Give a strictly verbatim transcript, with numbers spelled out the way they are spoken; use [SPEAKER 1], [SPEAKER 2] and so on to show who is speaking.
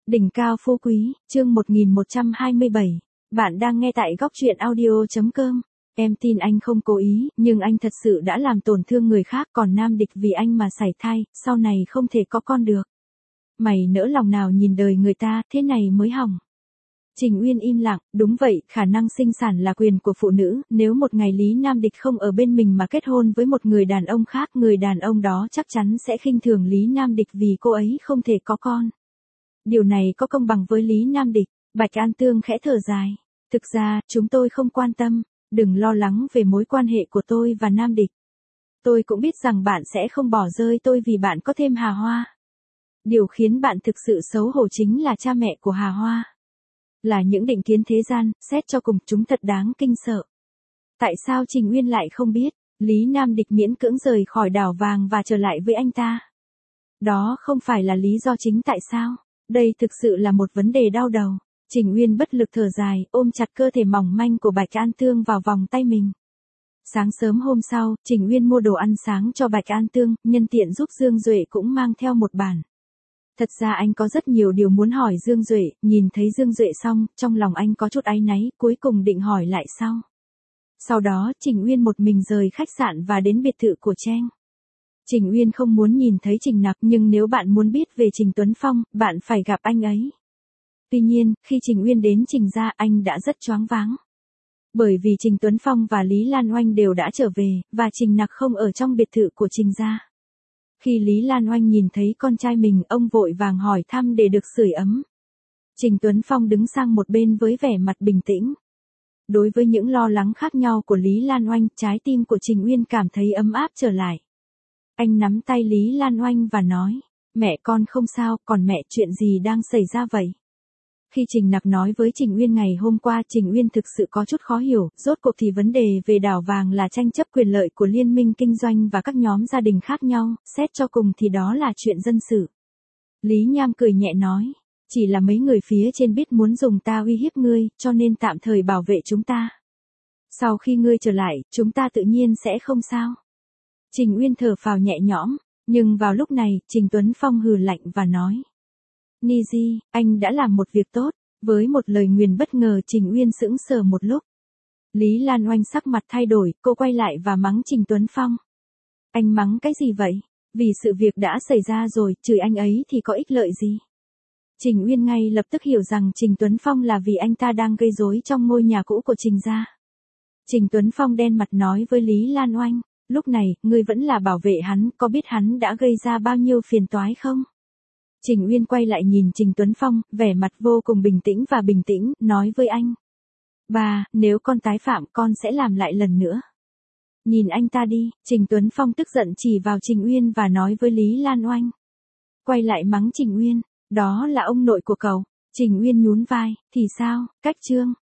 [SPEAKER 1] Đỉnh cao phú quý, chương một nghìn một trăm hai mươi bảy. Bạn đang nghe tại góc truyện audio chấm com. Em tin anh không cố ý, nhưng anh thật sự đã làm tổn thương người khác, còn nam địch vì anh mà sảy thai, sau này không thể có con được. Mày nỡ lòng nào nhìn đời người ta, thế này mới hỏng. Trình Uyên im lặng, đúng vậy, khả năng sinh sản là quyền của phụ nữ, nếu một ngày Lý Nam Địch không ở bên mình mà kết hôn với một người đàn ông khác, người đàn ông đó chắc chắn sẽ khinh thường Lý Nam Địch vì cô ấy không thể có con. Điều này có công bằng với Lý Nam Địch, Bạch An Tương khẽ thở dài. Thực ra, chúng tôi không quan tâm, đừng lo lắng về mối quan hệ của tôi và Nam Địch. Tôi cũng biết rằng bạn sẽ không bỏ rơi tôi vì bạn có thêm Hà Hoa. Điều khiến bạn thực sự xấu hổ chính là cha mẹ của Hà Hoa. Là những định kiến thế gian, xét cho cùng chúng thật đáng kinh sợ. Tại sao Trình Uyên lại không biết, Lý Nam Địch miễn cưỡng rời khỏi đảo vàng và trở lại với anh ta? Đó không phải là lý do chính tại sao? Đây thực sự là một vấn đề đau đầu. Trình Uyên bất lực thở dài, ôm chặt cơ thể mỏng manh của Bạch An Tương vào vòng tay mình. Sáng sớm hôm sau, Trình Uyên mua đồ ăn sáng cho Bạch An Tương, nhân tiện giúp Dương Duệ cũng mang theo một bản. Thật ra anh có rất nhiều điều muốn hỏi Dương Duệ, nhìn thấy Dương Duệ xong, trong lòng anh có chút áy náy, cuối cùng định hỏi lại sau. Sau đó, Trình Uyên một mình rời khách sạn và đến biệt thự của Trang. Trình Uyên không muốn nhìn thấy Trình Nặc, nhưng nếu bạn muốn biết về Trình Tuấn Phong, bạn phải gặp anh ấy. Tuy nhiên, khi Trình Uyên đến Trình gia, anh đã rất choáng váng. Bởi vì Trình Tuấn Phong và Lý Lan Oanh đều đã trở về, và Trình Nặc không ở trong biệt thự của Trình gia. Khi Lý Lan Oanh nhìn thấy con trai mình, ông vội vàng hỏi thăm để được sưởi ấm. Trình Tuấn Phong đứng sang một bên với vẻ mặt bình tĩnh. Đối với những lo lắng khác nhau của Lý Lan Oanh, trái tim của Trình Uyên cảm thấy ấm áp trở lại. Anh nắm tay Lý Lan Oanh và nói, mẹ con không sao, còn mẹ chuyện gì đang xảy ra vậy? Khi Trình Nặc nói với Trình Uyên ngày hôm qua, Trình Uyên thực sự có chút khó hiểu, rốt cuộc thì vấn đề về đảo vàng là tranh chấp quyền lợi của liên minh kinh doanh và các nhóm gia đình khác nhau, xét cho cùng thì đó là chuyện dân sự. Lý Nham cười nhẹ nói, chỉ là mấy người phía trên biết muốn dùng ta uy hiếp ngươi, cho nên tạm thời bảo vệ chúng ta. Sau khi ngươi trở lại, chúng ta tự nhiên sẽ không sao. Trình Uyên thở phào nhẹ nhõm, nhưng vào lúc này, Trình Tuấn Phong hừ lạnh và nói. Niji, anh đã làm một việc tốt, với một lời nguyền bất ngờ Trình Uyên sững sờ một lúc. Lý Lan Oanh sắc mặt thay đổi, cô quay lại và mắng Trình Tuấn Phong. Anh mắng cái gì vậy? Vì sự việc đã xảy ra rồi, chửi anh ấy thì có ích lợi gì? Trình Uyên ngay lập tức hiểu rằng Trình Tuấn Phong là vì anh ta đang gây rối trong ngôi nhà cũ của Trình gia. Trình Tuấn Phong đen mặt nói với Lý Lan Oanh, lúc này, ngươi vẫn là bảo vệ hắn, có biết hắn đã gây ra bao nhiêu phiền toái không? Trình Uyên quay lại nhìn Trình Tuấn Phong, vẻ mặt vô cùng bình tĩnh và bình tĩnh, nói với anh. Bà, nếu con tái phạm con sẽ làm lại lần nữa. Nhìn anh ta đi, Trình Tuấn Phong tức giận chỉ vào Trình Uyên và nói với Lý Lan Oanh. Quay lại mắng Trình Uyên, đó là ông nội của cậu. Trình Uyên nhún vai, thì sao, cách trương,